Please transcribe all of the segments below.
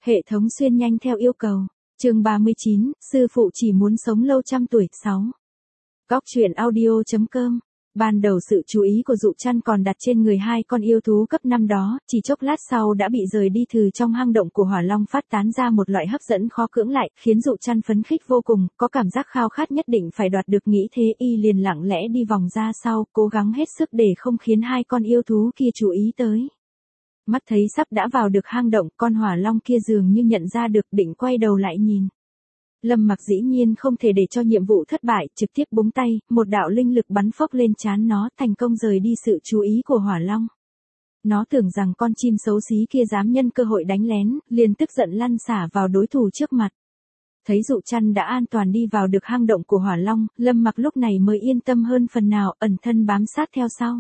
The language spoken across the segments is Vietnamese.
Hệ thống xuyên nhanh theo yêu cầu. Chương 39, sư phụ chỉ muốn sống lâu trăm tuổi. 6. Góc truyện audio.com. Ban đầu sự chú ý của Dụ Trăn còn đặt trên người hai con yêu thú cấp 5 đó, chỉ chốc lát sau đã bị rời đi từ trong hang động của Hỏa Long phát tán ra một loại hấp dẫn khó cưỡng lại, khiến Dụ Trăn phấn khích vô cùng, có cảm giác khao khát nhất định phải đoạt được, nghĩ thế y liền lặng lẽ đi vòng ra sau, cố gắng hết sức để không khiến hai con yêu thú kia chú ý tới. Mắt thấy sắp đã vào được hang động, con Hỏa Long kia dường như nhận ra được, định quay đầu lại nhìn. Lâm Mặc dĩ nhiên không thể để cho nhiệm vụ thất bại, trực tiếp búng tay, một đạo linh lực bắn phốc lên trán nó, thành công rời đi sự chú ý của Hỏa Long. Nó tưởng rằng con chim xấu xí kia dám nhân cơ hội đánh lén, liền tức giận lăn xả vào đối thủ trước mặt. Thấy Dụ Trăn đã an toàn đi vào được hang động của Hỏa Long, Lâm Mặc lúc này mới yên tâm hơn phần nào, ẩn thân bám sát theo sau.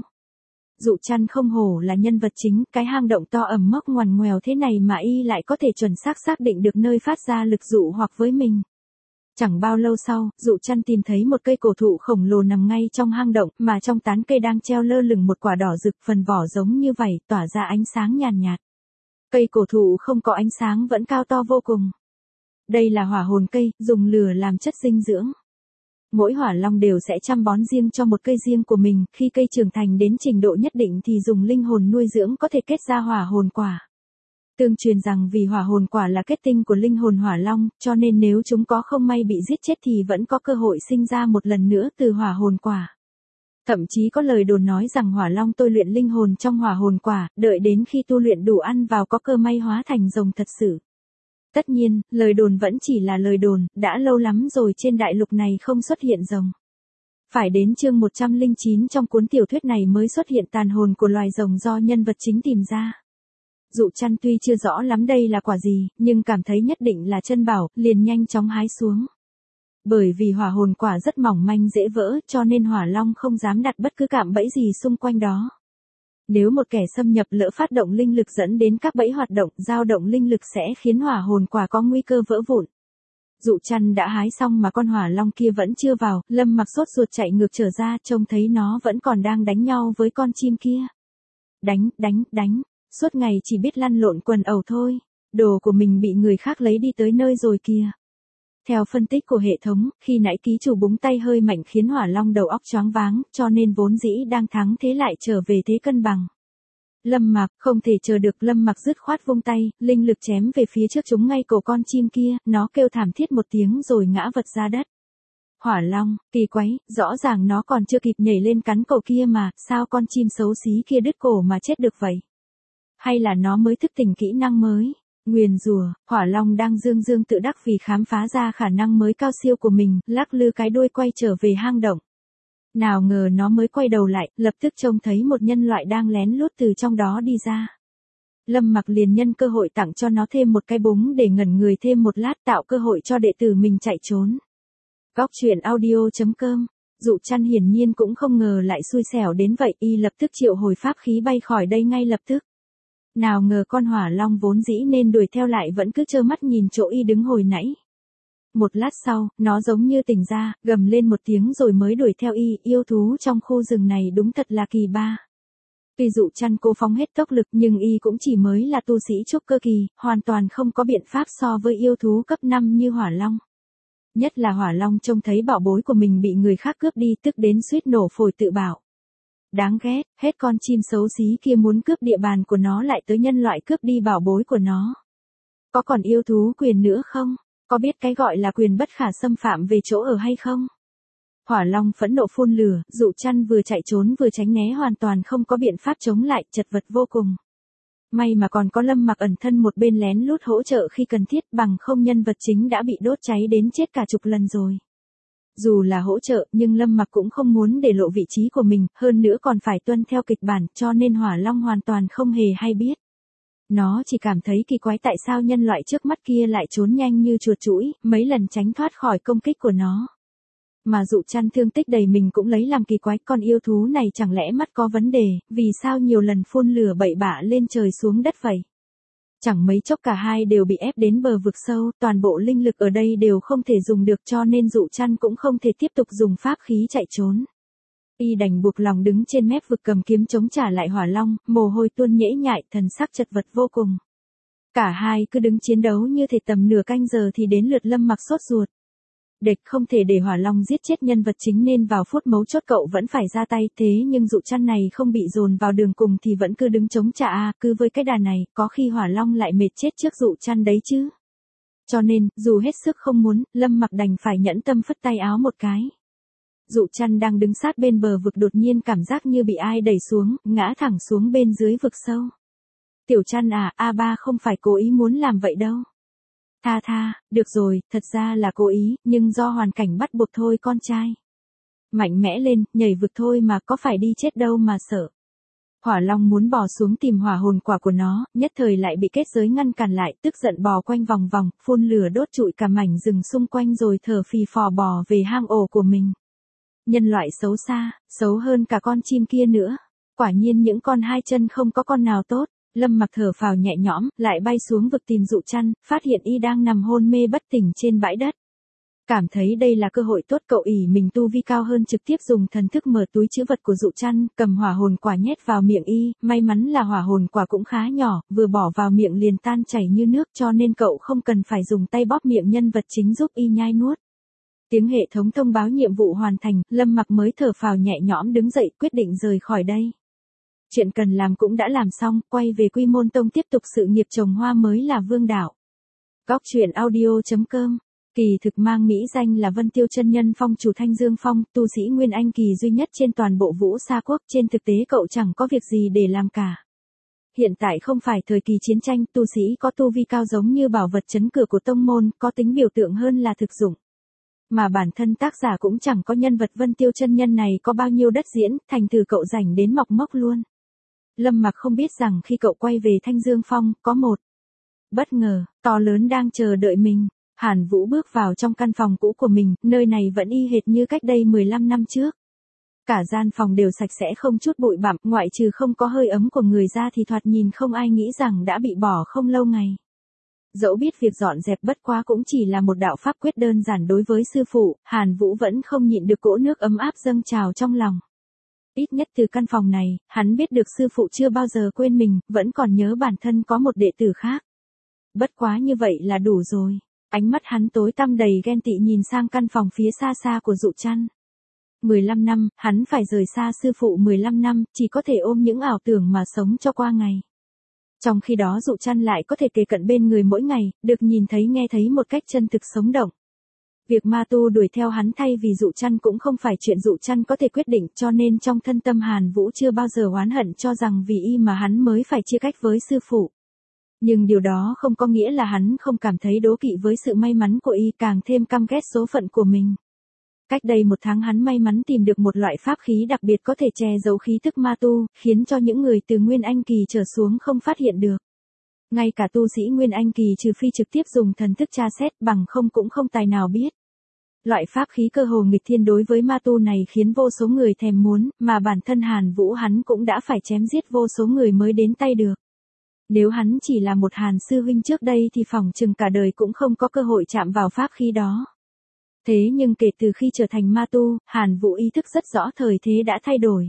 Dụ Trăn không hổ là nhân vật chính, cái hang động to ẩm mốc ngoằn ngoèo thế này mà y lại có thể chuẩn xác định được nơi phát ra lực dụ hoặc với mình. Chẳng bao lâu sau, Dụ Trăn tìm thấy một cây cổ thụ khổng lồ nằm ngay trong hang động, mà trong tán cây đang treo lơ lửng một quả đỏ rực, phần vỏ giống như vảy, tỏa ra ánh sáng nhàn nhạt. Cây cổ thụ không có ánh sáng vẫn cao to vô cùng. Đây là hỏa hồn cây, dùng lửa làm chất dinh dưỡng. Mỗi Hỏa Long đều sẽ chăm bón riêng cho một cây riêng của mình, khi cây trưởng thành đến trình độ nhất định thì dùng linh hồn nuôi dưỡng có thể kết ra hỏa hồn quả. Tương truyền rằng vì hỏa hồn quả là kết tinh của linh hồn Hỏa Long, cho nên nếu chúng có không may bị giết chết thì vẫn có cơ hội sinh ra một lần nữa từ hỏa hồn quả. Thậm chí có lời đồn nói rằng Hỏa Long tôi luyện linh hồn trong hỏa hồn quả, đợi đến khi tu luyện đủ ăn vào có cơ may hóa thành rồng thật sự. Tất nhiên, lời đồn vẫn chỉ là lời đồn, đã lâu lắm rồi trên đại lục này không xuất hiện rồng. Phải đến chương 109 trong cuốn tiểu thuyết này mới xuất hiện tàn hồn của loài rồng do nhân vật chính tìm ra. Dụ Trăn tuy chưa rõ lắm đây là quả gì, nhưng cảm thấy nhất định là chân bảo, liền nhanh chóng hái xuống. Bởi vì hỏa hồn quả rất mỏng manh dễ vỡ, cho nên Hỏa Long không dám đặt bất cứ cạm bẫy gì xung quanh đó. Nếu một kẻ xâm nhập lỡ phát động linh lực dẫn đến các bẫy hoạt động, dao động linh lực sẽ khiến hỏa hồn quả có nguy cơ vỡ vụn. Dụ Trăn đã hái xong mà con Hỏa Long kia vẫn chưa vào, Lâm Mặc sốt ruột chạy ngược trở ra, trông thấy nó vẫn còn đang đánh nhau với con chim kia. Đánh, suốt ngày chỉ biết lăn lộn quần ẩu thôi, đồ của mình bị người khác lấy đi tới nơi rồi kìa. Theo phân tích của hệ thống, khi nãy ký chủ búng tay hơi mạnh khiến Hỏa Long đầu óc choáng váng, cho nên vốn dĩ đang thắng thế lại trở về thế cân bằng. Lâm Mặc không thể chờ được, Lâm Mặc dứt khoát vung tay, linh lực chém về phía trước chúng ngay cổ con chim kia, nó kêu thảm thiết một tiếng rồi ngã vật ra đất. Hỏa Long, kỳ quái, rõ ràng nó còn chưa kịp nhảy lên cắn cổ kia mà, sao con chim xấu xí kia đứt cổ mà chết được vậy? Hay là nó mới thức tỉnh kỹ năng mới? Nguyền rủa, Hỏa Long đang dương tự đắc vì khám phá ra khả năng mới cao siêu của mình, lắc lư cái đuôi quay trở về hang động. Nào ngờ nó mới quay đầu lại, lập tức trông thấy một nhân loại đang lén lút từ trong đó đi ra. Lâm Mặc liền nhân cơ hội tặng cho nó thêm một cái búng để ngẩn người thêm một lát, tạo cơ hội cho đệ tử mình chạy trốn. Góc truyện audio.com. Dụ Trăn hiển nhiên cũng không ngờ lại xui xẻo đến vậy, y lập tức triệu hồi pháp khí bay khỏi đây ngay lập tức. Nào ngờ con Hỏa Long vốn dĩ nên đuổi theo lại vẫn cứ trơ mắt nhìn chỗ y đứng hồi nãy. Một lát sau, nó giống như tỉnh ra, gầm lên một tiếng rồi mới đuổi theo y, yêu thú trong khu rừng này đúng thật là kỳ ba. Tuy Dụ Trăn cố phóng hết tốc lực nhưng y cũng chỉ mới là tu sĩ trúc cơ kỳ, hoàn toàn không có biện pháp so với yêu thú cấp 5 như Hỏa Long. Nhất là Hỏa Long trông thấy bảo bối của mình bị người khác cướp đi, tức đến suýt nổ phổi tự bảo. Đáng ghét, hết con chim xấu xí kia muốn cướp địa bàn của nó lại tới nhân loại cướp đi bảo bối của nó. Có còn yêu thú quyền nữa không? Có biết cái gọi là quyền bất khả xâm phạm về chỗ ở hay không? Hỏa Long phẫn nộ phun lửa, Dụ Trăn vừa chạy trốn vừa tránh né hoàn toàn không có biện pháp chống lại, chật vật vô cùng. May mà còn có Lâm Mặc ẩn thân một bên lén lút hỗ trợ khi cần thiết, bằng không nhân vật chính đã bị đốt cháy đến chết cả chục lần rồi. Dù là hỗ trợ nhưng Lâm Mặc cũng không muốn để lộ vị trí của mình, hơn nữa còn phải tuân theo kịch bản, cho nên Hỏa Long hoàn toàn không hề hay biết. Nó chỉ cảm thấy kỳ quái tại sao nhân loại trước mắt kia lại trốn nhanh như chuột chũi, mấy lần tránh thoát khỏi công kích của nó. Mà Dụ Trăn thương tích đầy mình cũng lấy làm kỳ quái, con yêu thú này chẳng lẽ mắt có vấn đề, vì sao nhiều lần phun lửa bậy bạ lên trời xuống đất vậy? Chẳng mấy chốc cả hai đều bị ép đến bờ vực sâu, toàn bộ linh lực ở đây đều không thể dùng được cho nên Dụ Trăn cũng không thể tiếp tục dùng pháp khí chạy trốn. Y đành buộc lòng đứng trên mép vực cầm kiếm chống trả lại Hỏa Long, mồ hôi tuôn nhễ nhại, thần sắc chật vật vô cùng. Cả hai cứ đứng chiến đấu như thể tầm nửa canh giờ thì đến lượt Lâm Mặc sốt ruột. Địch không thể để Hỏa Long giết chết nhân vật chính nên vào phút mấu chốt cậu vẫn phải ra tay, thế nhưng Dụ Trăn này không bị dồn vào đường cùng thì vẫn cứ đứng chống trả cứ với cái đà này, có khi Hỏa Long lại mệt chết trước Dụ Trăn đấy chứ. Cho nên, dù hết sức không muốn, Lâm Mặc đành phải nhẫn tâm phất tay áo một cái. Dụ Trăn đang đứng sát bên bờ vực đột nhiên cảm giác như bị ai đẩy xuống, ngã thẳng xuống bên dưới vực sâu. Tiểu Trăn à, A3 không phải cố ý muốn làm vậy đâu. Tha, được rồi, thật ra là cố ý, nhưng do hoàn cảnh bắt buộc thôi con trai. Mạnh mẽ lên, nhảy vực thôi mà, có phải đi chết đâu mà sợ. Hỏa Long muốn bò xuống tìm hỏa hồn quả của nó, nhất thời lại bị kết giới ngăn cản lại, tức giận bò quanh vòng vòng, phun lửa đốt trụi cả mảnh rừng xung quanh rồi thở phì phò bò về hang ổ của mình. Nhân loại xấu xa, xấu hơn cả con chim kia nữa. Quả nhiên những con hai chân không có con nào tốt. Lâm Mặc thở phào nhẹ nhõm, lại bay xuống vực tìm Dụ Trăn, phát hiện y đang nằm hôn mê bất tỉnh trên bãi đất. Cảm thấy đây là cơ hội tốt, cậu ỷ mình tu vi cao hơn trực tiếp dùng thần thức mở túi trữ vật của Dụ Trăn, cầm hỏa hồn quả nhét vào miệng y, may mắn là hỏa hồn quả cũng khá nhỏ, vừa bỏ vào miệng liền tan chảy như nước cho nên cậu không cần phải dùng tay bóp miệng nhân vật chính giúp y nhai nuốt. Tiếng hệ thống thông báo nhiệm vụ hoàn thành, Lâm Mặc mới thở phào nhẹ nhõm đứng dậy quyết định rời khỏi đây. Chuyện cần làm cũng đã làm xong, quay về Quy Môn Tông tiếp tục sự nghiệp trồng hoa mới là vương đạo. Góc truyện audio.com. Kỳ thực mang mỹ danh là Vân Tiêu chân nhân phong chủ Thanh Dương Phong, tu sĩ Nguyên Anh kỳ duy nhất trên toàn bộ Vũ Sa Quốc, trên thực tế cậu chẳng có việc gì để làm cả. Hiện tại không phải thời kỳ chiến tranh, tu sĩ có tu vi cao giống như bảo vật trấn cửa của tông môn, có tính biểu tượng hơn là thực dụng. Mà bản thân tác giả cũng chẳng có nhân vật Vân Tiêu chân nhân này có bao nhiêu đất diễn, thành thử cậu rảnh đến mọc mốc luôn. Lâm Mặc không biết rằng khi cậu quay về Thanh Dương Phong, có một bất ngờ to lớn đang chờ đợi mình. Hàn Vũ bước vào trong căn phòng cũ của mình, nơi này vẫn y hệt như cách đây 15 năm trước. Cả gian phòng đều sạch sẽ không chút bụi bặm, ngoại trừ không có hơi ấm của người ra thì thoạt nhìn không ai nghĩ rằng đã bị bỏ không lâu ngày. Dẫu biết việc dọn dẹp bất quá cũng chỉ là một đạo pháp quyết đơn giản đối với sư phụ, Hàn Vũ vẫn không nhịn được cỗ nước ấm áp dâng trào trong lòng. Ít nhất từ căn phòng này, hắn biết được sư phụ chưa bao giờ quên mình, vẫn còn nhớ bản thân có một đệ tử khác. Bất quá như vậy là đủ rồi. Ánh mắt hắn tối tăm đầy ghen tị nhìn sang căn phòng phía xa xa của Dụ Trăn. 15 năm, hắn phải rời xa sư phụ 15 năm, chỉ có thể ôm những ảo tưởng mà sống cho qua ngày. Trong khi đó Dụ Trăn lại có thể kề cận bên người mỗi ngày, được nhìn thấy nghe thấy một cách chân thực sống động. Việc ma tu đuổi theo hắn thay vì Dụ Trăn cũng không phải chuyện Dụ Trăn có thể quyết định, cho nên trong thân tâm Hàn Vũ chưa bao giờ oán hận cho rằng vì y mà hắn mới phải chia cách với sư phụ. Nhưng điều đó không có nghĩa là hắn không cảm thấy đố kỵ với sự may mắn của y, càng thêm căm ghét số phận của mình. Cách đây 1 tháng hắn may mắn tìm được một loại pháp khí đặc biệt có thể che giấu khí tức ma tu, khiến cho những người từ Nguyên Anh kỳ trở xuống không phát hiện được. Ngay cả tu sĩ Nguyên Anh kỳ trừ phi trực tiếp dùng thần thức tra xét, bằng không cũng không tài nào biết. Loại pháp khí cơ hồ nghịch thiên đối với ma tu này khiến vô số người thèm muốn, mà bản thân Hàn Vũ hắn cũng đã phải chém giết vô số người mới đến tay được. Nếu hắn chỉ là một Hàn sư huynh trước đây thì phỏng chừng cả đời cũng không có cơ hội chạm vào pháp khí đó. Thế nhưng kể từ khi trở thành ma tu, Hàn Vũ ý thức rất rõ thời thế đã thay đổi.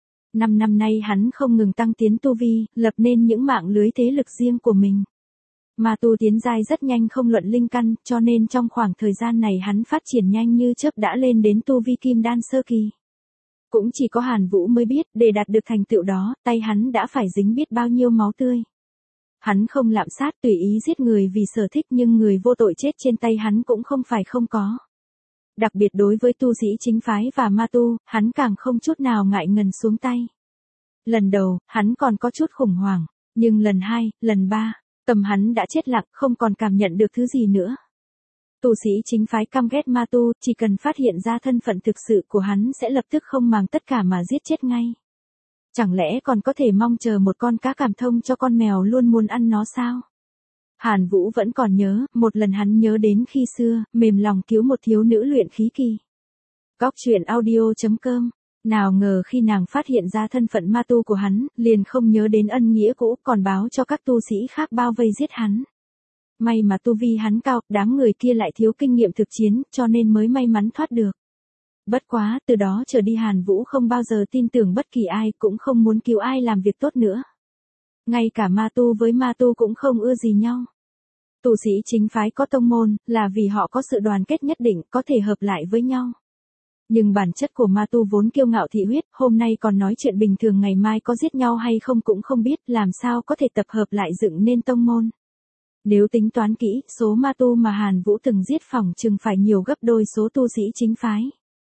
5 năm nay hắn không ngừng tăng tiến tu vi, lập nên những mạng lưới thế lực riêng của mình. Ma tu tiến giai rất nhanh không luận linh căn, cho nên trong khoảng thời gian này hắn phát triển nhanh như chớp đã lên đến tu vi kim đan sơ kỳ. Cũng chỉ có Hàn Vũ mới biết, để đạt được thành tựu đó, tay hắn đã phải dính biết bao nhiêu máu tươi. Hắn không lạm sát tùy ý giết người vì sở thích, nhưng người vô tội chết trên tay hắn cũng không phải không có. Đặc biệt đối với tu sĩ chính phái và ma tu, hắn càng không chút nào ngại ngần xuống tay. Lần đầu, hắn còn có chút khủng hoảng, nhưng lần 2, lần 3, tâm hắn đã chết lặng, không còn cảm nhận được thứ gì nữa. Tu sĩ chính phái căm ghét ma tu, chỉ cần phát hiện ra thân phận thực sự của hắn sẽ lập tức không màng tất cả mà giết chết ngay. Chẳng lẽ còn có thể mong chờ một con cá cảm thông cho con mèo luôn muốn ăn nó sao? Hàn Vũ vẫn còn nhớ, một lần hắn nhớ đến khi xưa, mềm lòng cứu một thiếu nữ luyện khí kỳ. Góc truyện audio.com. Nào ngờ khi nàng phát hiện ra thân phận ma tu của hắn, liền không nhớ đến ân nghĩa cũ, còn báo cho các tu sĩ khác bao vây giết hắn. May mà tu vi hắn cao, đám người kia lại thiếu kinh nghiệm thực chiến, cho nên mới may mắn thoát được. Bất quá, từ đó trở đi Hàn Vũ không bao giờ tin tưởng bất kỳ ai, cũng không muốn cứu ai làm việc tốt nữa. Ngay cả ma tu với ma tu cũng không ưa gì nhau. Tu sĩ chính phái có tông môn, là vì họ có sự đoàn kết nhất định, có thể hợp lại với nhau. Nhưng bản chất của ma tu vốn kiêu ngạo thị huyết, hôm nay còn nói chuyện bình thường ngày mai có giết nhau hay không cũng không biết, làm sao có thể tập hợp lại dựng nên tông môn. Nếu tính toán kỹ, số ma tu mà Hàn Vũ từng giết phỏng chừng phải nhiều gấp đôi số tu sĩ chính phái.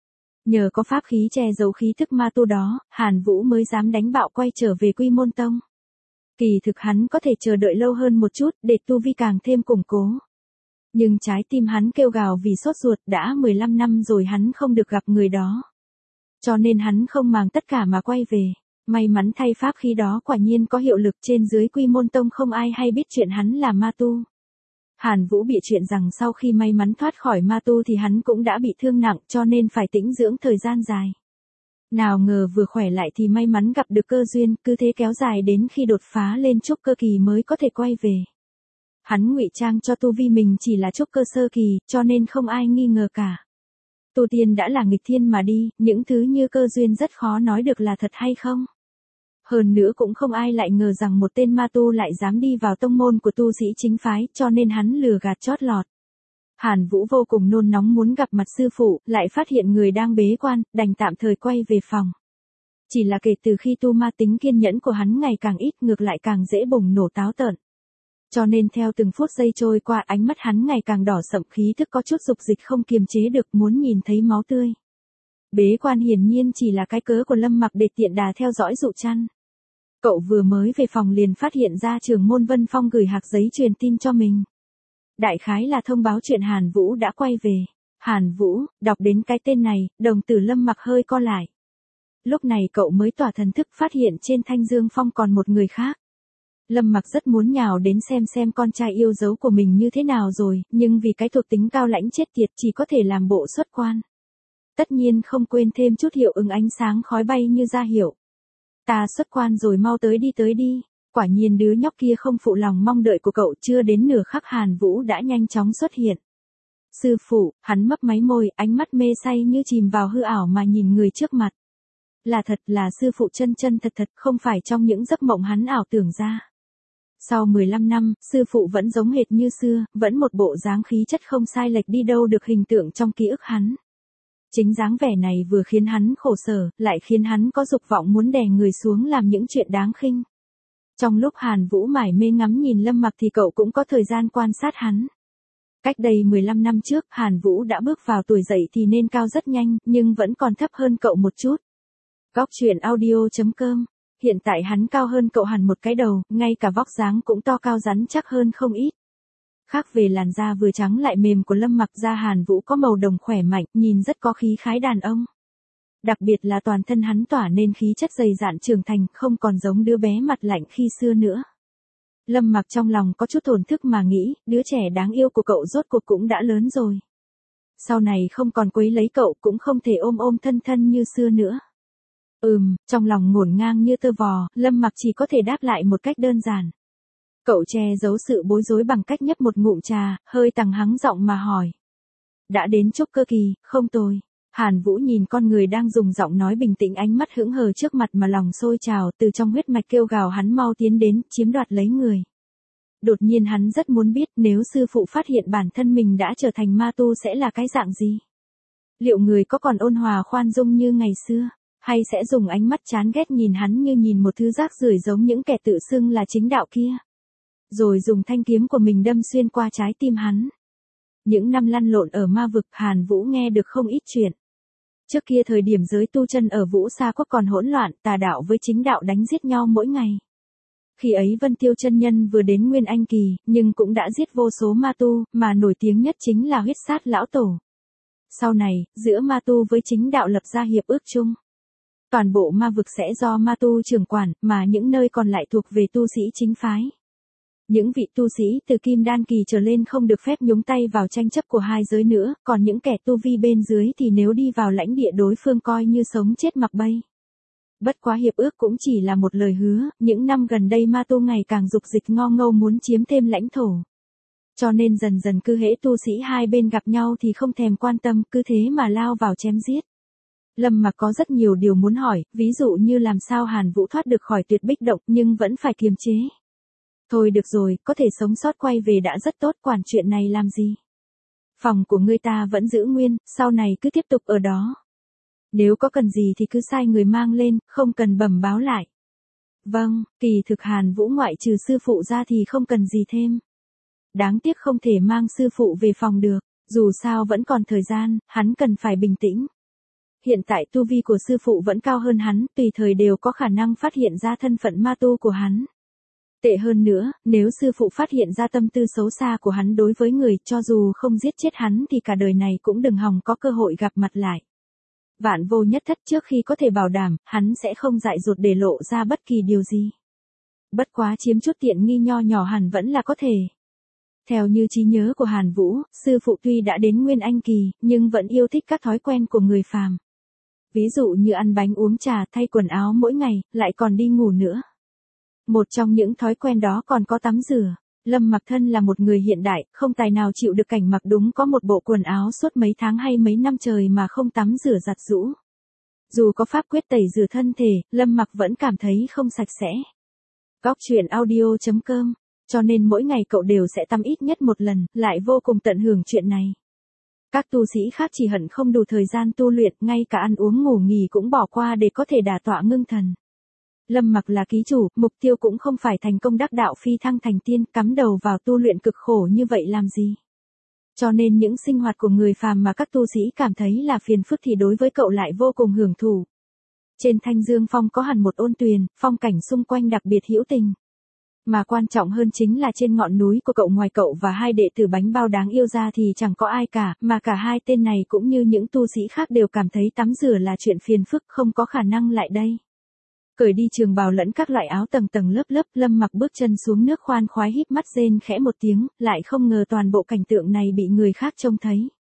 Nhờ có pháp khí che giấu khí thức ma tu đó, Hàn Vũ mới dám đánh bạo quay trở về Quy Môn Tông. Kỳ thực hắn có thể chờ đợi lâu hơn một chút, để tu vi càng thêm củng cố. Nhưng trái tim hắn kêu gào vì sốt ruột, đã 15 năm rồi hắn không được gặp người đó. Cho nên hắn không màng tất cả mà quay về. May mắn thay pháp khí đó quả nhiên có hiệu lực, trên dưới Quy Môn Tông không ai hay biết chuyện hắn là ma tu. Hàn Vũ bịa chuyện rằng sau khi may mắn thoát khỏi ma tu thì hắn cũng đã bị thương nặng, cho nên phải tĩnh dưỡng thời gian dài. Nào ngờ vừa khỏe lại thì may mắn gặp được cơ duyên, cứ thế kéo dài đến khi đột phá lên trúc cơ kỳ mới có thể quay về. Hắn ngụy trang cho tu vi mình chỉ là trúc cơ sơ kỳ, cho nên không ai nghi ngờ cả. Tu tiên đã là nghịch thiên mà đi, những thứ như cơ duyên rất khó nói được là thật hay không. Hơn nữa cũng không ai lại ngờ rằng một tên ma tu lại dám đi vào tông môn của tu sĩ chính phái, cho nên hắn lừa gạt chót lọt. Hàn Vũ vô cùng nôn nóng muốn gặp mặt sư phụ, lại phát hiện người đang bế quan, đành tạm thời quay về phòng. Chỉ là kể từ khi tu ma, tính kiên nhẫn của hắn ngày càng ít, ngược lại càng dễ bùng nổ táo tợn. Cho nên theo từng phút giây trôi qua, ánh mắt hắn ngày càng đỏ sậm, khí thức có chút dục dịch không kiềm chế được, muốn nhìn thấy máu tươi. Bế quan hiển nhiên chỉ là cái cớ của Lâm Mặc để tiện đà theo dõi Dụ Trăn. Cậu vừa mới về phòng liền phát hiện ra trưởng môn Vân Phong gửi hạc giấy truyền tin cho mình. Đại khái là thông báo chuyện Hàn Vũ đã quay về. Hàn Vũ, đọc đến cái tên này, đồng tử Lâm Mặc hơi co lại. Lúc này cậu mới tỏa thần thức phát hiện trên Thanh Dương Phong còn một người khác. Lâm Mặc rất muốn nhào đến xem con trai yêu dấu của mình như thế nào rồi, nhưng vì cái thuộc tính cao lãnh chết tiệt chỉ có thể làm bộ xuất quan. Tất nhiên không quên thêm chút hiệu ứng ánh sáng khói bay như ra hiệu. Ta xuất quan rồi, mau tới đi. Quả nhiên đứa nhóc kia không phụ lòng mong đợi của cậu, chưa đến nửa khắc Hàn Vũ đã nhanh chóng xuất hiện. Sư phụ, hắn mấp máy môi, ánh mắt mê say như chìm vào hư ảo mà nhìn người trước mặt. Là thật, là sư phụ chân thật, không phải trong những giấc mộng hắn ảo tưởng ra. Sau 15 năm, sư phụ vẫn giống hệt như xưa, vẫn một bộ dáng khí chất không sai lệch đi đâu được hình tượng trong ký ức hắn. Chính dáng vẻ này vừa khiến hắn khổ sở, lại khiến hắn có dục vọng muốn đè người xuống làm những chuyện đáng khinh. Trong lúc Hàn Vũ mải mê ngắm nhìn Lâm Mặc thì cậu cũng có thời gian quan sát hắn. Cách đây 15 năm trước, Hàn Vũ đã bước vào tuổi dậy thì nên cao rất nhanh, nhưng vẫn còn thấp hơn cậu một chút. Góc truyện audio.com. Hiện tại hắn cao hơn cậu hẳn một cái đầu, ngay cả vóc dáng cũng to cao rắn chắc hơn không ít. Khác về làn da vừa trắng lại mềm của Lâm Mặc, da Hàn Vũ có màu đồng khỏe mạnh, nhìn rất có khí khái đàn ông. Đặc biệt là toàn thân hắn tỏa nên khí chất dày dạn trưởng thành, không còn giống đứa bé mặt lạnh khi xưa nữa. Lâm Mặc trong lòng có chút thổn thức mà nghĩ, đứa trẻ đáng yêu của cậu rốt cuộc cũng đã lớn rồi. Sau này không còn quấy lấy cậu, cũng không thể ôm thân như xưa nữa. Trong lòng ngổn ngang như tơ vò, Lâm Mặc chỉ có thể đáp lại một cách đơn giản. Cậu che giấu sự bối rối bằng cách nhấp một ngụm trà, hơi tằng hắng giọng mà hỏi. Đã đến trúc cơ kỳ, không tồi. Hàn Vũ nhìn con người đang dùng giọng nói bình tĩnh, ánh mắt hững hờ trước mặt mà lòng sôi trào, từ trong huyết mạch kêu gào hắn mau tiến đến, chiếm đoạt lấy người. Đột nhiên hắn rất muốn biết nếu sư phụ phát hiện bản thân mình đã trở thành ma tu sẽ là cái dạng gì. Liệu người có còn ôn hòa khoan dung như ngày xưa, hay sẽ dùng ánh mắt chán ghét nhìn hắn như nhìn một thứ rác rưởi giống những kẻ tự xưng là chính đạo kia. Rồi dùng thanh kiếm của mình đâm xuyên qua trái tim hắn. Những năm lăn lộn ở ma vực, Hàn Vũ nghe được không ít chuyện. Trước kia thời điểm giới tu chân ở Vũ Sa Quốc còn hỗn loạn, tà đạo với chính đạo đánh giết nhau mỗi ngày. Khi ấy Vân Tiêu chân nhân vừa đến Nguyên Anh kỳ, nhưng cũng đã giết vô số ma tu, mà nổi tiếng nhất chính là huyết sát lão tổ. Sau này, giữa ma tu với chính đạo lập ra hiệp ước chung. Toàn bộ ma vực sẽ do ma tu trưởng quản, mà những nơi còn lại thuộc về tu sĩ chính phái. Những vị tu sĩ từ Kim Đan kỳ trở lên không được phép nhúng tay vào tranh chấp của hai giới nữa, còn những kẻ tu vi bên dưới thì nếu đi vào lãnh địa đối phương coi như sống chết mặc bay. Bất quá hiệp ước cũng chỉ là một lời hứa, những năm gần đây ma tu ngày càng dục dịch ngo ngâu muốn chiếm thêm lãnh thổ. Cho nên dần dần cứ hễ tu sĩ hai bên gặp nhau thì không thèm quan tâm, cứ thế mà lao vào chém giết. Lâm Mặc có rất nhiều điều muốn hỏi, ví dụ như làm sao Hàn Vũ thoát được khỏi tuyệt bích động nhưng vẫn phải kiềm chế. Thôi được rồi, có thể sống sót quay về đã rất tốt, quản chuyện này làm gì. Phòng của ngươi ta vẫn giữ nguyên, sau này cứ tiếp tục ở đó. Nếu có cần gì thì cứ sai người mang lên, không cần bẩm báo lại. Vâng, kỳ thực Hàn Vũ ngoại trừ sư phụ ra thì không cần gì thêm. Đáng tiếc không thể mang sư phụ về phòng được, dù sao vẫn còn thời gian, hắn cần phải bình tĩnh. Hiện tại tu vi của sư phụ vẫn cao hơn hắn, tùy thời đều có khả năng phát hiện ra thân phận ma tu của hắn. Tệ hơn nữa, nếu sư phụ phát hiện ra tâm tư xấu xa của hắn đối với người, cho dù không giết chết hắn thì cả đời này cũng đừng hòng có cơ hội gặp mặt lại. Vạn vô nhất thất, trước khi có thể bảo đảm, hắn sẽ không dại dột để lộ ra bất kỳ điều gì. Bất quá chiếm chút tiện nghi nho nhỏ hẳn vẫn là có thể. Theo như trí nhớ của Hàn Vũ, sư phụ tuy đã đến Nguyên Anh kỳ, nhưng vẫn yêu thích các thói quen của người phàm. Ví dụ như ăn bánh uống trà, thay quần áo mỗi ngày, lại còn đi ngủ nữa. Một trong những thói quen đó còn có tắm rửa. Lâm Mặc thân là một người hiện đại, không tài nào chịu được cảnh mặc đúng có một bộ quần áo suốt mấy tháng hay mấy năm trời mà không tắm rửa giặt giũ. Dù có pháp quyết tẩy rửa thân thể, Lâm Mặc vẫn cảm thấy không sạch sẽ. Góc truyện audio.com, cho nên mỗi ngày cậu đều sẽ tắm ít nhất một lần, lại vô cùng tận hưởng chuyện này. Các tu sĩ khác chỉ hận không đủ thời gian tu luyện, ngay cả ăn uống ngủ nghỉ cũng bỏ qua để có thể đả tọa ngưng thần. Lâm Mặc là ký chủ, mục tiêu cũng không phải thành công đắc đạo phi thăng thành tiên, cắm đầu vào tu luyện cực khổ như vậy làm gì. Cho nên những sinh hoạt của người phàm mà các tu sĩ cảm thấy là phiền phức thì đối với cậu lại vô cùng hưởng thụ. Trên Thanh Dương Phong có hẳn một ôn tuyền, phong cảnh xung quanh đặc biệt hữu tình. Mà quan trọng hơn chính là trên ngọn núi của cậu, ngoài cậu và hai đệ tử bánh bao đáng yêu ra thì chẳng có ai cả, mà cả hai tên này cũng như những tu sĩ khác đều cảm thấy tắm rửa là chuyện phiền phức, không có khả năng lại đây. Cởi đi trường bào lẫn các loại áo tầng tầng lớp lớp, Lâm Mặc bước chân xuống nước khoan khoái híp mắt rên khẽ một tiếng, lại không ngờ toàn bộ cảnh tượng này bị người khác trông thấy.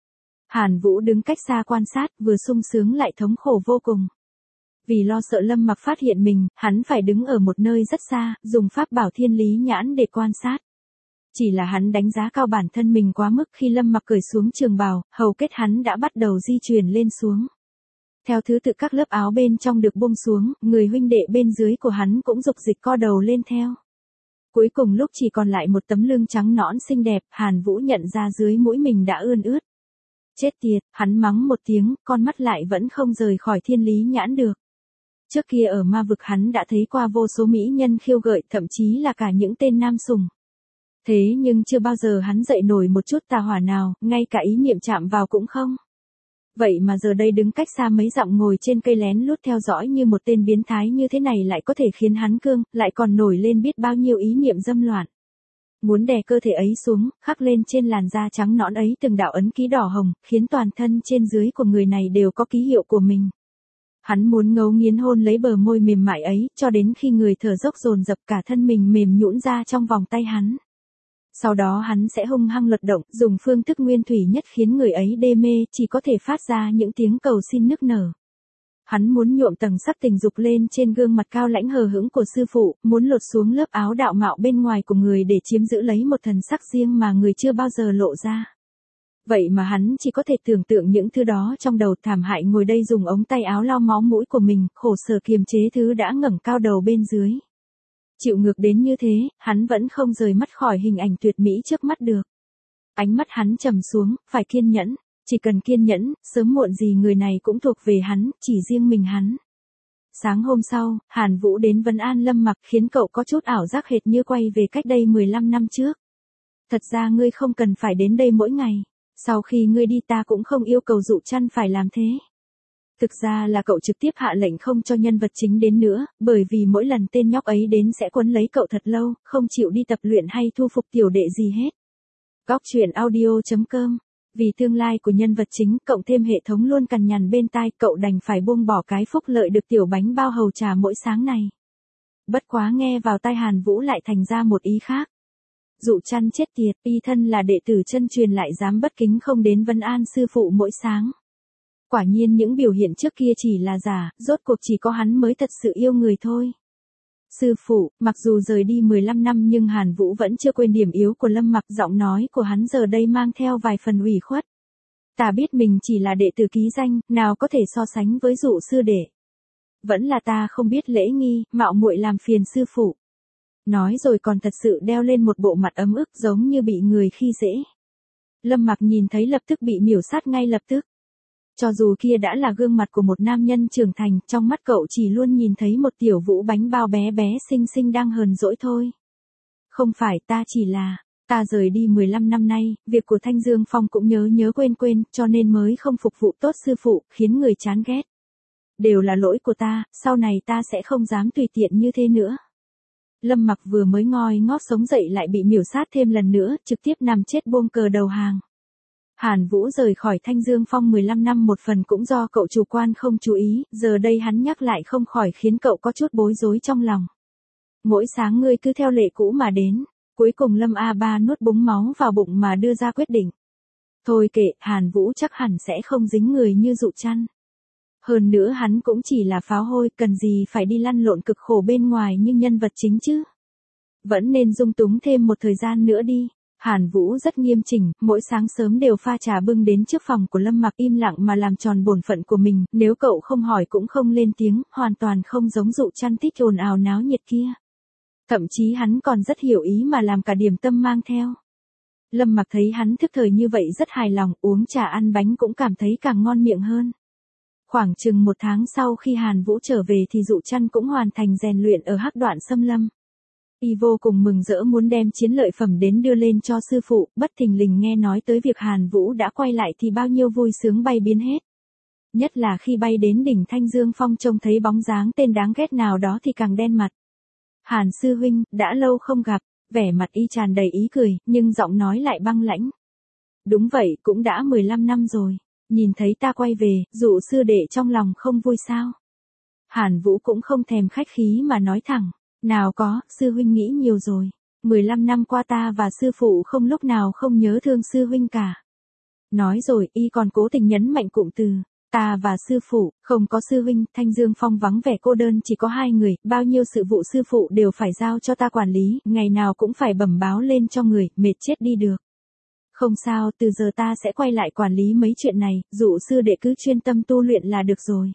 Hàn Vũ đứng cách xa quan sát, vừa sung sướng lại thống khổ vô cùng. Vì lo sợ Lâm Mặc phát hiện mình, hắn phải đứng ở một nơi rất xa, dùng pháp bảo thiên lý nhãn để quan sát. Chỉ là hắn đánh giá cao bản thân mình quá mức, khi Lâm Mặc cởi xuống trường bào, hầu kết hắn đã bắt đầu di chuyển lên xuống. Theo thứ tự các lớp áo bên trong được buông xuống, người huynh đệ bên dưới của hắn cũng dục dịch co đầu lên theo. Cuối cùng lúc chỉ còn lại một tấm lưng trắng nõn xinh đẹp, Hàn Vũ nhận ra dưới mũi mình đã ươn ướt. Chết tiệt, hắn mắng một tiếng, con mắt lại vẫn không rời khỏi thiên lý nhãn được. Trước kia ở ma vực hắn đã thấy qua vô số mỹ nhân khiêu gợi, thậm chí là cả những tên nam sùng. Thế nhưng chưa bao giờ hắn dậy nổi một chút tà hỏa nào, ngay cả ý niệm chạm vào cũng không. Vậy mà giờ đây đứng cách xa mấy dặm ngồi trên cây lén lút theo dõi như một tên biến thái như thế này lại có thể khiến hắn cương, lại còn nổi lên biết bao nhiêu ý niệm dâm loạn. Muốn đè cơ thể ấy xuống, khắc lên trên làn da trắng nõn ấy từng đạo ấn ký đỏ hồng, khiến toàn thân trên dưới của người này đều có ký hiệu của mình. Hắn muốn ngấu nghiến hôn lấy bờ môi mềm mại ấy, cho đến khi người thở dốc dồn dập cả thân mình mềm nhũn ra trong vòng tay hắn. Sau đó hắn sẽ hung hăng lật động, dùng phương thức nguyên thủy nhất khiến người ấy đê mê, chỉ có thể phát ra những tiếng cầu xin nức nở. Hắn muốn nhuộm tầng sắc tình dục lên trên gương mặt cao lãnh hờ hững của sư phụ, muốn lột xuống lớp áo đạo mạo bên ngoài của người để chiếm giữ lấy một thần sắc riêng mà người chưa bao giờ lộ ra. Vậy mà hắn chỉ có thể tưởng tượng những thứ đó trong đầu, thảm hại ngồi đây dùng ống tay áo lau máu mũi của mình, khổ sở kiềm chế thứ đã ngẩng cao đầu bên dưới. Chịu ngược đến như thế, hắn vẫn không rời mắt khỏi hình ảnh tuyệt mỹ trước mắt được. Ánh mắt hắn trầm xuống, phải kiên nhẫn, chỉ cần kiên nhẫn, sớm muộn gì người này cũng thuộc về hắn, chỉ riêng mình hắn. Sáng hôm sau, Hàn Vũ đến vấn an Lâm Mặc khiến cậu có chút ảo giác hệt như quay về cách đây 15 năm trước. Thật ra ngươi không cần phải đến đây mỗi ngày, sau khi ngươi đi ta cũng không yêu cầu Dụ Trăn phải làm thế. Thực ra là cậu trực tiếp hạ lệnh không cho nhân vật chính đến nữa, bởi vì mỗi lần tên nhóc ấy đến sẽ quấn lấy cậu thật lâu, không chịu đi tập luyện hay thu phục tiểu đệ gì hết. Góc truyện audio.com, vì tương lai của nhân vật chính, cộng thêm hệ thống luôn cằn nhằn bên tai, cậu đành phải buông bỏ cái phúc lợi được tiểu bánh bao hầu trà mỗi sáng này. Bất quá nghe vào tai Hàn Vũ lại thành ra một ý khác. Dụ Trăn chết tiệt, y thân là đệ tử chân truyền lại dám bất kính không đến vấn an sư phụ mỗi sáng. Quả nhiên những biểu hiện trước kia chỉ là giả, rốt cuộc chỉ có hắn mới thật sự yêu người thôi. Sư phụ, mặc dù rời đi 15 năm nhưng Hàn Vũ vẫn chưa quên điểm yếu của Lâm Mặc, giọng nói của hắn giờ đây mang theo vài phần ủy khuất. Ta biết mình chỉ là đệ tử ký danh, nào có thể so sánh với dụ sư đệ. Vẫn là ta không biết lễ nghi, mạo muội làm phiền sư phụ. Nói rồi còn thật sự đeo lên một bộ mặt ấm ức giống như bị người khi dễ. Lâm Mặc nhìn thấy lập tức bị miểu sát ngay lập tức. Cho dù kia đã là gương mặt của một nam nhân trưởng thành, trong mắt cậu chỉ luôn nhìn thấy một tiểu vũ bánh bao bé bé xinh xinh đang hờn dỗi thôi. Không phải, ta chỉ là, ta rời đi 15 năm nay, việc của Thanh Dương Phong cũng nhớ quên, cho nên mới không phục vụ tốt sư phụ, khiến người chán ghét. Đều là lỗi của ta, sau này ta sẽ không dám tùy tiện như thế nữa. Lâm Mặc vừa mới ngoi ngót sống dậy lại bị miểu sát thêm lần nữa, trực tiếp nằm chết buông cờ đầu hàng. Hàn Vũ rời khỏi Thanh Dương Phong 15 năm một phần cũng do cậu chủ quan không chú ý, giờ đây hắn nhắc lại không khỏi khiến cậu có chút bối rối trong lòng. Mỗi sáng ngươi cứ theo lệ cũ mà đến, cuối cùng Lâm A3 nuốt búng máu vào bụng mà đưa ra quyết định. Thôi kệ, Hàn Vũ chắc hẳn sẽ không dính người như Dụ Trăn. Hơn nữa hắn cũng chỉ là pháo hôi, cần gì phải đi lăn lộn cực khổ bên ngoài như nhân vật chính chứ. Vẫn nên dung túng thêm một thời gian nữa đi. Hàn Vũ rất nghiêm chỉnh, mỗi sáng sớm đều pha trà bưng đến trước phòng của Lâm Mặc im lặng mà làm tròn bổn phận của mình, nếu cậu không hỏi cũng không lên tiếng, hoàn toàn không giống Dụ Trăn thích ồn ào náo nhiệt kia. Thậm chí hắn còn rất hiểu ý mà làm cả điểm tâm mang theo. Lâm Mặc thấy hắn thức thời như vậy rất hài lòng, uống trà ăn bánh cũng cảm thấy càng ngon miệng hơn. Khoảng chừng 1 tháng sau khi Hàn Vũ trở về thì Dụ Trăn cũng hoàn thành rèn luyện ở Hắc Đoạn Xâm Lâm. Y vô cùng mừng rỡ muốn đem chiến lợi phẩm đến đưa lên cho sư phụ, bất thình lình nghe nói tới việc Hàn Vũ đã quay lại thì bao nhiêu vui sướng bay biến hết. Nhất là khi bay đến đỉnh Thanh Dương Phong trông thấy bóng dáng tên đáng ghét nào đó thì càng đen mặt. Hàn sư huynh, đã lâu không gặp, vẻ mặt y tràn đầy ý cười, nhưng giọng nói lại băng lãnh. Đúng vậy, cũng đã 15 năm rồi, nhìn thấy ta quay về, Dụ sư đệ trong lòng không vui sao? Hàn Vũ cũng không thèm khách khí mà nói thẳng. Nào có, sư huynh nghĩ nhiều rồi. 15 năm qua ta và sư phụ không lúc nào không nhớ thương sư huynh cả. Nói rồi, y còn cố tình nhấn mạnh cụm từ. Ta và sư phụ, không có sư huynh, Thanh Dương Phong vắng vẻ cô đơn chỉ có 2 người, bao nhiêu sự vụ sư phụ đều phải giao cho ta quản lý, ngày nào cũng phải bẩm báo lên cho người, mệt chết đi được. Không sao, từ giờ ta sẽ quay lại quản lý mấy chuyện này, Dụ sư đệ cứ chuyên tâm tu luyện là được rồi.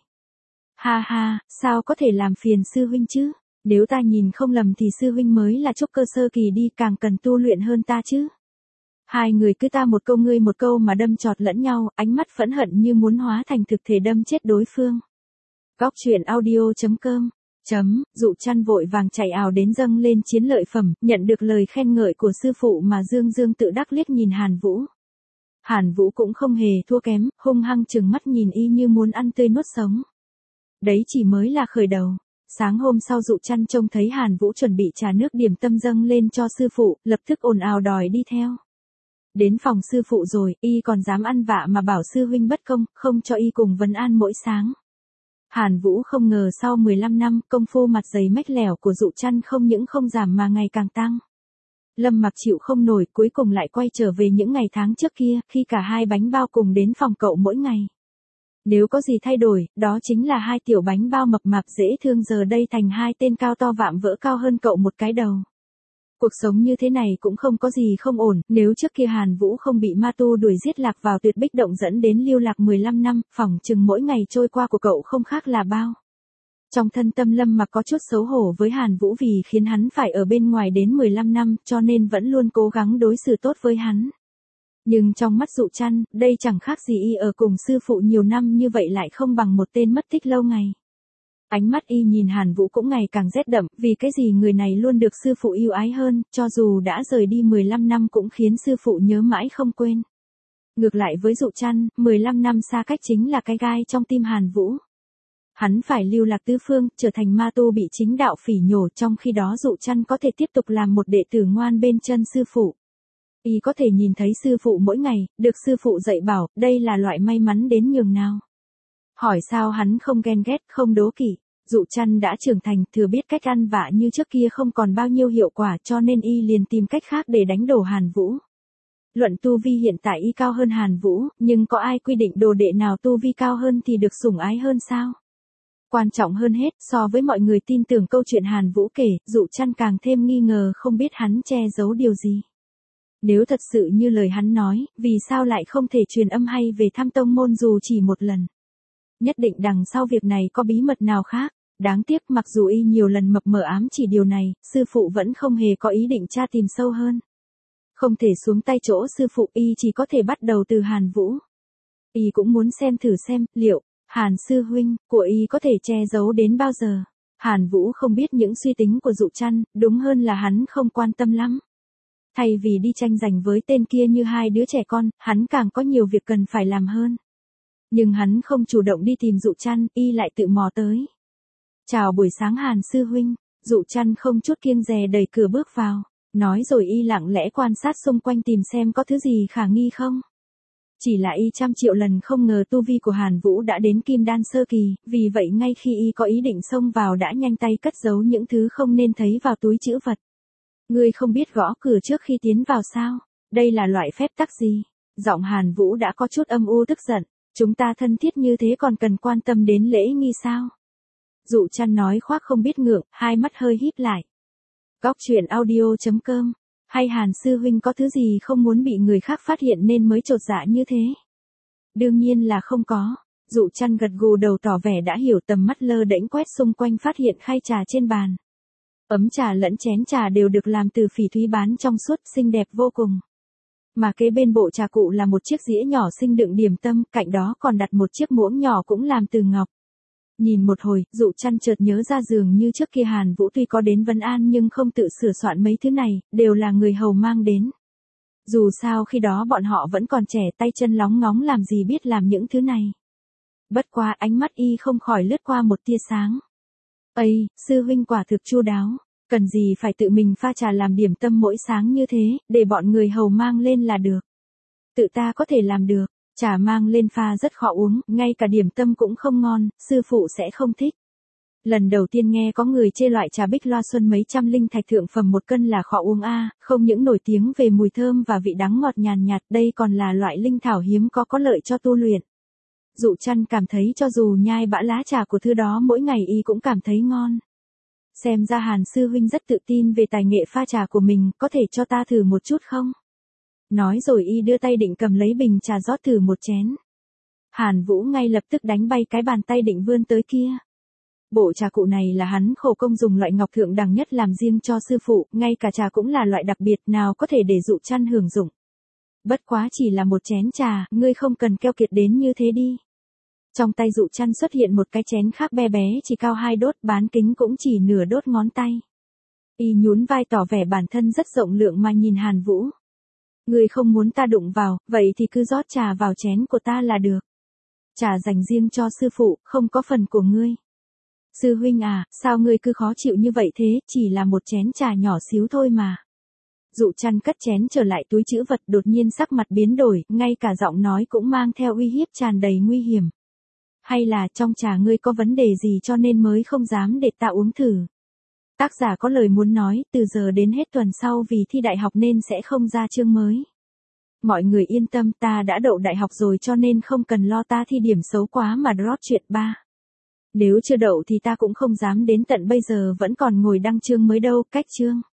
Ha ha, sao có thể làm phiền sư huynh chứ? Nếu ta nhìn không lầm thì sư huynh mới là trúc cơ sơ kỳ đi, càng cần tu luyện hơn ta chứ. 2 người cứ ta một câu ngươi một câu mà đâm chọt lẫn nhau, ánh mắt phẫn hận như muốn hóa thành thực thể đâm chết đối phương. Góc truyện audio.com Dụ Trăn vội vàng chạy ào đến dâng lên chiến lợi phẩm, nhận được lời khen ngợi của sư phụ mà dương tự đắc liếc nhìn Hàn Vũ. Hàn Vũ cũng không hề thua kém, hung hăng trừng mắt nhìn y như muốn ăn tươi nuốt sống. Đấy chỉ mới là khởi đầu. Sáng hôm sau Dụ Trăn trông thấy Hàn Vũ chuẩn bị trà nước điểm tâm dâng lên cho sư phụ, lập tức ồn ào đòi đi theo. Đến phòng sư phụ rồi, y còn dám ăn vạ mà bảo sư huynh bất công, không cho y cùng vấn an mỗi sáng. Hàn Vũ không ngờ sau 15 năm, công phu mặt dày mách lẻo của Dụ Trăn không những không giảm mà ngày càng tăng. Lâm Mặc chịu không nổi, cuối cùng lại quay trở về những ngày tháng trước kia, khi cả 2 bánh bao cùng đến phòng cậu mỗi ngày. Nếu có gì thay đổi, đó chính là 2 tiểu bánh bao mập mạp dễ thương giờ đây thành 2 tên cao to vạm vỡ cao hơn cậu một cái đầu. Cuộc sống như thế này cũng không có gì không ổn, nếu trước kia Hàn Vũ không bị ma tu đuổi giết lạc vào tuyệt bích động dẫn đến lưu lạc 15 năm, phỏng chừng mỗi ngày trôi qua của cậu không khác là bao. Trong thân tâm Lâm Mặc có chút xấu hổ với Hàn Vũ vì khiến hắn phải ở bên ngoài đến 15 năm, cho nên vẫn luôn cố gắng đối xử tốt với hắn. Nhưng trong mắt Dụ Trăn, đây chẳng khác gì y ở cùng sư phụ nhiều năm như vậy lại không bằng một tên mất tích lâu ngày. Ánh mắt y nhìn Hàn Vũ cũng ngày càng rét đậm, vì cái gì người này luôn được sư phụ yêu ái hơn, cho dù đã rời đi 15 năm cũng khiến sư phụ nhớ mãi không quên. Ngược lại với Dụ Trăn, 15 năm xa cách chính là cái gai trong tim Hàn Vũ. Hắn phải lưu lạc tứ phương, trở thành ma tu bị chính đạo phỉ nhổ, trong khi đó Dụ Trăn có thể tiếp tục làm một đệ tử ngoan bên chân sư phụ. Y có thể nhìn thấy sư phụ mỗi ngày, được sư phụ dạy bảo, đây là loại may mắn đến nhường nào. Hỏi sao hắn không ghen ghét, không đố kỵ. Dụ Trăn đã trưởng thành, thừa biết cách ăn vạ như trước kia không còn bao nhiêu hiệu quả, cho nên y liền tìm cách khác để đánh đổ Hàn Vũ. Luận tu vi hiện tại y cao hơn Hàn Vũ, nhưng có ai quy định đồ đệ nào tu vi cao hơn thì được sủng ái hơn sao? Quan trọng hơn hết, so với mọi người tin tưởng câu chuyện Hàn Vũ kể, Dụ Trăn càng thêm nghi ngờ không biết hắn che giấu điều gì. Nếu thật sự như lời hắn nói, vì sao lại không thể truyền âm hay về thăm tông môn dù chỉ một lần? Nhất định đằng sau việc này có bí mật nào khác. Đáng tiếc mặc dù y nhiều lần mập mờ ám chỉ điều này, sư phụ vẫn không hề có ý định tra tìm sâu hơn. Không thể xuống tay chỗ sư phụ, y chỉ có thể bắt đầu từ Hàn Vũ. Y cũng muốn xem thử xem, liệu, Hàn sư huynh, của y có thể che giấu đến bao giờ. Hàn Vũ không biết những suy tính của Dụ Trăn, đúng hơn là hắn không quan tâm lắm. Thay vì đi tranh giành với tên kia như hai đứa trẻ con, hắn càng có nhiều việc cần phải làm hơn. Nhưng hắn không chủ động đi tìm Dụ Trăn, y lại tự mò tới. Chào buổi sáng Hàn sư huynh, Dụ Trăn không chút kiêng dè đẩy cửa bước vào, nói rồi y lặng lẽ quan sát xung quanh tìm xem có thứ gì khả nghi không. Chỉ là y trăm triệu lần không ngờ tu vi của Hàn Vũ đã đến kim đan sơ kỳ, vì vậy ngay khi y có ý định xông vào đã nhanh tay cất giấu những thứ không nên thấy vào túi trữ vật. Ngươi không biết gõ cửa trước khi tiến vào sao? Đây là loại phép tắc gì? Giọng Hàn Vũ đã có chút âm u tức giận. Chúng ta thân thiết như thế còn cần quan tâm đến lễ nghi sao? Dụ Trăn nói khoác không biết ngượng, hai mắt hơi híp lại. Góc truyện audio.com. Hay Hàn sư huynh có thứ gì không muốn bị người khác phát hiện nên mới chột dạ như thế? Đương nhiên là không có. Dụ Trăn gật gù đầu tỏ vẻ đã hiểu, tầm mắt lơ đễnh quét xung quanh phát hiện khay trà trên bàn. Ấm trà lẫn chén trà đều được làm từ phỉ thúy bán trong suốt, xinh đẹp vô cùng. Mà kế bên bộ trà cụ là một chiếc dĩa nhỏ xinh đựng điểm tâm, cạnh đó còn đặt một chiếc muỗng nhỏ cũng làm từ ngọc. Nhìn một hồi, Dụ Trăn chợt nhớ ra dường như trước kia Hàn Vũ tuy có đến vấn an nhưng không tự sửa soạn mấy thứ này, đều là người hầu mang đến. Dù sao khi đó bọn họ vẫn còn trẻ, tay chân lóng ngóng làm gì biết làm những thứ này. Bất quá ánh mắt y không khỏi lướt qua một tia sáng. Ây, sư huynh quả thực chu đáo, cần gì phải tự mình pha trà làm điểm tâm mỗi sáng như thế, để bọn người hầu mang lên là được. Tự ta có thể làm được, trà mang lên pha rất khó uống, ngay cả điểm tâm cũng không ngon, sư phụ sẽ không thích. Lần đầu tiên nghe có người chê loại trà Bích Loa Xuân mấy trăm linh thạch thượng phẩm 1 cân là khó uống a, không những nổi tiếng về mùi thơm và vị đắng ngọt nhàn nhạt, đây còn là loại linh thảo hiếm có lợi cho tu luyện. Dụ Trăn cảm thấy cho dù nhai bã lá trà của thứ đó mỗi ngày y cũng cảm thấy ngon. Xem ra Hàn sư huynh rất tự tin về tài nghệ pha trà của mình, có thể cho ta thử một chút không? Nói rồi y đưa tay định cầm lấy bình trà rót thử một chén. Hàn Vũ ngay lập tức đánh bay cái bàn tay định vươn tới kia. Bộ trà cụ này là hắn khổ công dùng loại ngọc thượng đẳng nhất làm riêng cho sư phụ, ngay cả trà cũng là loại đặc biệt, nào có thể để Dụ Trăn hưởng dụng. Bất quá chỉ là một chén trà, ngươi không cần keo kiệt đến như thế đi. Trong tay Dụ Trăn xuất hiện một cái chén khác bé bé chỉ cao 2 đốt, bán kính cũng chỉ nửa đốt ngón tay. Y nhún vai tỏ vẻ bản thân rất rộng lượng mà nhìn Hàn Vũ. Ngươi không muốn ta đụng vào, vậy thì cứ rót trà vào chén của ta là được. Trà dành riêng cho sư phụ, không có phần của ngươi. Sư huynh à, sao ngươi cứ khó chịu như vậy thế, chỉ là một chén trà nhỏ xíu thôi mà. Dụ Trăn cất chén trở lại túi trữ vật, đột nhiên sắc mặt biến đổi, ngay cả giọng nói cũng mang theo uy hiếp tràn đầy nguy hiểm. Hay là trong trà ngươi có vấn đề gì cho nên mới không dám để ta uống thử? Tác giả có lời muốn nói, từ giờ đến hết tuần sau vì thi đại học nên sẽ không ra chương mới. Mọi người yên tâm, ta đã đậu đại học rồi cho nên không cần lo ta thi điểm xấu quá mà drop chuyện 3. Nếu chưa đậu thì ta cũng không dám đến tận bây giờ vẫn còn ngồi đăng chương mới đâu, cách chương.